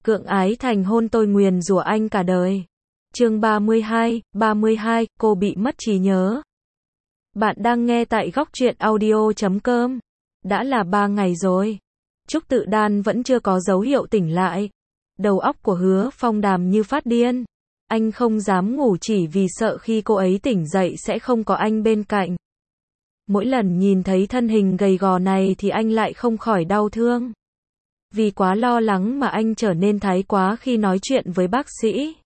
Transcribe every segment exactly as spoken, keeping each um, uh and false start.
Cưỡng ái thành hôn tôi nguyền rủa anh cả đời. Chương ba mươi hai, ba mươi hai, cô bị mất trí nhớ. Bạn đang nghe tại góc truyện audio chấm com. Đã là ba ngày rồi. Trúc Tự Đan vẫn chưa có dấu hiệu tỉnh lại. Đầu óc của Hứa Phong Đàm như phát điên. Anh không dám ngủ chỉ vì sợ khi cô ấy tỉnh dậy sẽ không có anh bên cạnh. Mỗi lần nhìn thấy thân hình gầy gò này thì anh lại không khỏi đau thương. Vì quá lo lắng mà anh trở nên thái quá khi nói chuyện với bác sĩ.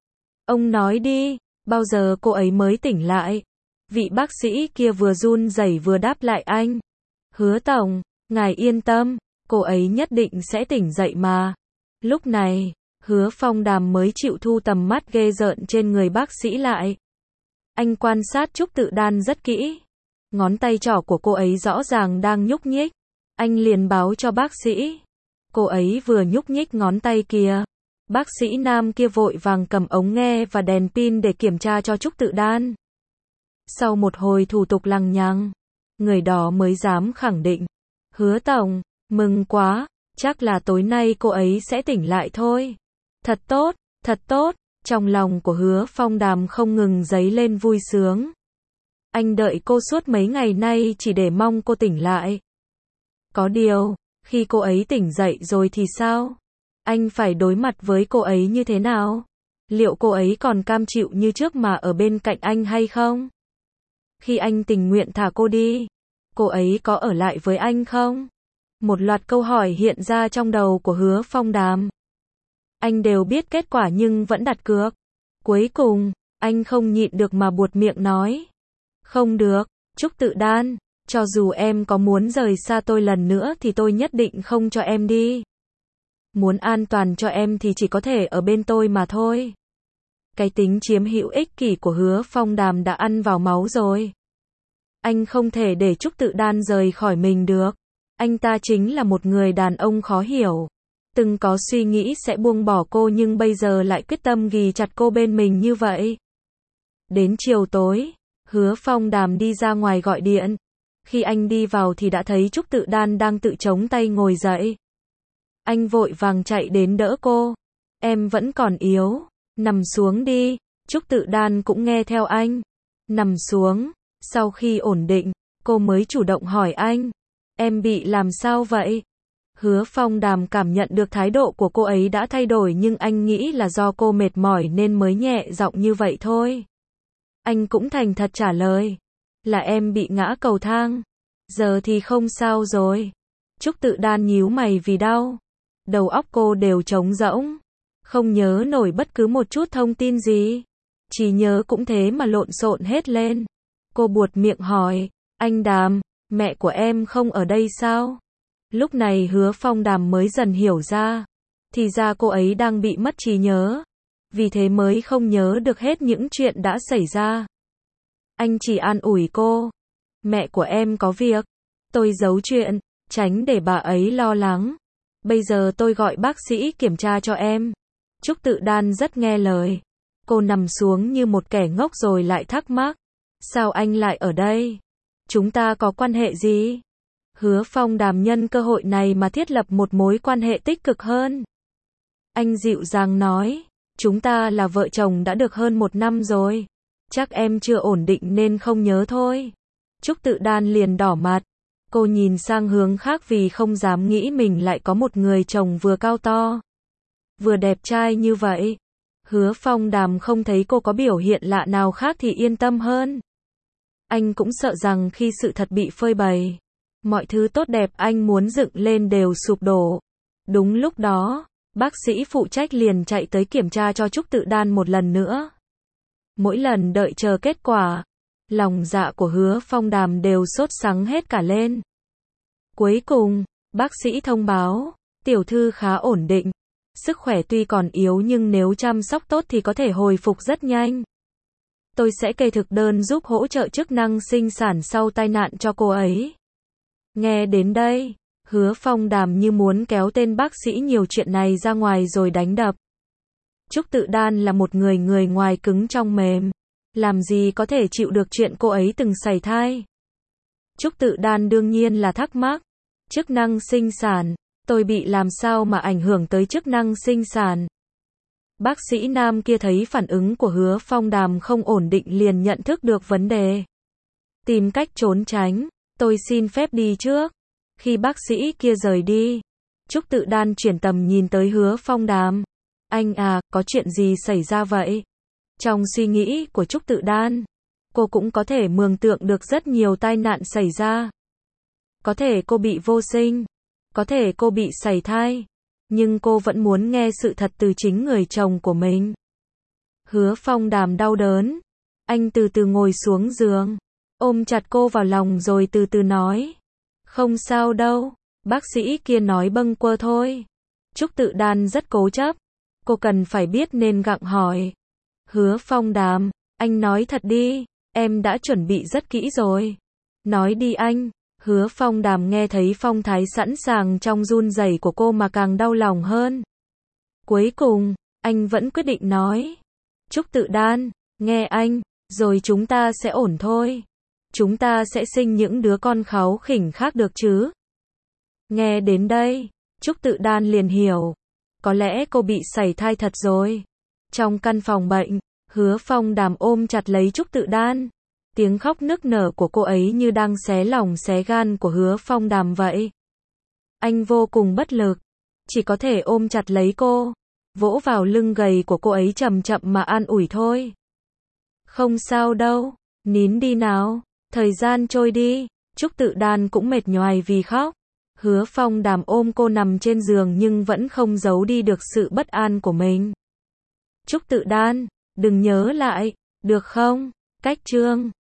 Ông nói đi, bao giờ cô ấy mới tỉnh lại? Vị bác sĩ kia vừa run rẩy vừa đáp lại anh. Hứa tổng, ngài yên tâm, cô ấy nhất định sẽ tỉnh dậy mà. Lúc này, Hứa Phong Đàm mới chịu thu tầm mắt ghê rợn trên người bác sĩ lại. Anh quan sát Trúc Tự Đan rất kỹ. Ngón tay trỏ của cô ấy rõ ràng đang nhúc nhích. Anh liền báo cho bác sĩ. Cô ấy vừa nhúc nhích ngón tay kia. Bác sĩ nam kia vội vàng cầm ống nghe và đèn pin để kiểm tra cho Trúc Tự Đan. Sau một hồi thủ tục lằng nhằng, người đó mới dám khẳng định. Hứa tổng, mừng quá, chắc là tối nay cô ấy sẽ tỉnh lại thôi. Thật tốt, thật tốt, trong lòng của Hứa Phong Đàm không ngừng dấy lên vui sướng. Anh đợi cô suốt mấy ngày nay chỉ để mong cô tỉnh lại. Có điều, khi cô ấy tỉnh dậy rồi thì sao? Anh phải đối mặt với cô ấy như thế nào? Liệu cô ấy còn cam chịu như trước mà ở bên cạnh anh hay không? Khi anh tình nguyện thả cô đi, cô ấy có ở lại với anh không? Một loạt câu hỏi hiện ra trong đầu của Hứa Phong Đàm. Anh đều biết kết quả nhưng vẫn đặt cược. Cuối cùng, anh không nhịn được mà buột miệng nói. Không được, Trúc Tự Đan, cho dù em có muốn rời xa tôi lần nữa thì tôi nhất định không cho em đi. Muốn an toàn cho em thì chỉ có thể ở bên tôi mà thôi. Cái tính chiếm hữu ích kỷ của Hứa Phong Đàm đã ăn vào máu rồi. Anh không thể để Trúc Tự Đan rời khỏi mình được. Anh ta chính là một người đàn ông khó hiểu. Từng có suy nghĩ sẽ buông bỏ cô nhưng bây giờ lại quyết tâm ghì chặt cô bên mình như vậy. Đến chiều tối, Hứa Phong Đàm đi ra ngoài gọi điện. Khi anh đi vào thì đã thấy Trúc Tự Đan đang tự chống tay ngồi dậy. Anh vội vàng chạy đến đỡ cô. Em vẫn còn yếu, nằm xuống đi. Trúc Tự Đan cũng nghe theo anh. Nằm xuống, sau khi ổn định, cô mới chủ động hỏi anh. Em bị làm sao vậy? Hứa Phong Đàm cảm nhận được thái độ của cô ấy đã thay đổi nhưng anh nghĩ là do cô mệt mỏi nên mới nhẹ giọng như vậy thôi. Anh cũng thành thật trả lời. Là em bị ngã cầu thang. Giờ thì không sao rồi. Trúc Tự Đan nhíu mày vì đau. Đầu óc cô đều trống rỗng. Không nhớ nổi bất cứ một chút thông tin gì. Chỉ nhớ cũng thế mà lộn xộn hết lên. Cô buột miệng hỏi. Anh Đàm, mẹ của em không ở đây sao? Lúc này Hứa Phong Đàm mới dần hiểu ra. Thì ra cô ấy đang bị mất trí nhớ. Vì thế mới không nhớ được hết những chuyện đã xảy ra. Anh chỉ an ủi cô. Mẹ của em có việc. Tôi giấu chuyện, tránh để bà ấy lo lắng. Bây giờ tôi gọi bác sĩ kiểm tra cho em. Trúc Tự Đan rất nghe lời. Cô nằm xuống như một kẻ ngốc rồi lại thắc mắc. Sao anh lại ở đây? Chúng ta có quan hệ gì? Hứa Phong Đàm nhân cơ hội này mà thiết lập một mối quan hệ tích cực hơn. Anh dịu dàng nói. Chúng ta là vợ chồng đã được hơn một năm rồi. Chắc em chưa ổn định nên không nhớ thôi. Trúc Tự Đan liền đỏ mặt. Cô nhìn sang hướng khác vì không dám nghĩ mình lại có một người chồng vừa cao to, vừa đẹp trai như vậy. Hứa Phong Đàm không thấy cô có biểu hiện lạ nào khác thì yên tâm hơn. Anh cũng sợ rằng khi sự thật bị phơi bày, mọi thứ tốt đẹp anh muốn dựng lên đều sụp đổ. Đúng lúc đó, bác sĩ phụ trách liền chạy tới kiểm tra cho Trúc Tự Đan một lần nữa. Mỗi lần đợi chờ kết quả, lòng dạ của Hứa Phong Đàm đều sốt sắng hết cả lên. Cuối cùng, bác sĩ thông báo, tiểu thư khá ổn định. Sức khỏe tuy còn yếu nhưng nếu chăm sóc tốt thì có thể hồi phục rất nhanh. Tôi sẽ kê thực đơn giúp hỗ trợ chức năng sinh sản sau tai nạn cho cô ấy. Nghe đến đây, Hứa Phong Đàm như muốn kéo tên bác sĩ nhiều chuyện này ra ngoài rồi đánh đập. Trúc Tự Đan là một người người ngoài cứng trong mềm. Làm gì có thể chịu được chuyện cô ấy từng sảy thai. Trúc Tự Đan đương nhiên là thắc mắc. Chức năng sinh sản, Tôi bị làm sao mà ảnh hưởng tới chức năng sinh sản. Bác sĩ nam kia thấy phản ứng của Hứa Phong Đàm không ổn định liền nhận thức được vấn đề. Tìm cách trốn tránh, tôi xin phép đi trước. Khi bác sĩ kia rời đi, Trúc Tự Đan chuyển tầm nhìn tới Hứa Phong Đàm. Anh à, có chuyện gì xảy ra vậy? Trong suy nghĩ của Trúc Tự Đan, cô cũng có thể mường tượng được rất nhiều tai nạn xảy ra. Có thể cô bị vô sinh, có thể cô bị sảy thai, nhưng cô vẫn muốn nghe sự thật từ chính người chồng của mình. Hứa Phong Đàm đau đớn, anh từ từ ngồi xuống giường, ôm chặt cô vào lòng rồi từ từ nói. Không sao đâu, bác sĩ kia nói bâng quơ thôi. Trúc Tự Đan rất cố chấp, cô cần phải biết nên gặng hỏi. Hứa Phong Đàm, anh nói thật đi, em đã chuẩn bị rất kỹ rồi. Nói đi anh. Hứa Phong Đàm nghe thấy phong thái sẵn sàng trong run rẩy của cô mà càng đau lòng hơn. Cuối cùng, anh vẫn quyết định nói. Trúc Tự Đan, nghe anh, rồi chúng ta sẽ ổn thôi. Chúng ta sẽ sinh những đứa con kháu khỉnh khác được chứ. Nghe đến đây, Trúc Tự Đan liền hiểu. Có lẽ cô bị sảy thai thật rồi. Trong căn phòng bệnh, Hứa Phong Đàm ôm chặt lấy Trúc Tự Đan. Tiếng khóc nức nở của cô ấy như đang xé lòng xé gan của Hứa Phong Đàm vậy. Anh vô cùng bất lực, chỉ có thể ôm chặt lấy cô, vỗ vào lưng gầy của cô ấy chậm chậm mà an ủi thôi. Không sao đâu, nín đi nào, thời gian trôi đi. Trúc Tự Đan cũng mệt nhoài vì khóc. Hứa Phong Đàm ôm cô nằm trên giường nhưng vẫn không giấu đi được sự bất an của mình. Trúc Tự Đan, đừng nhớ lại, được không? Cách chương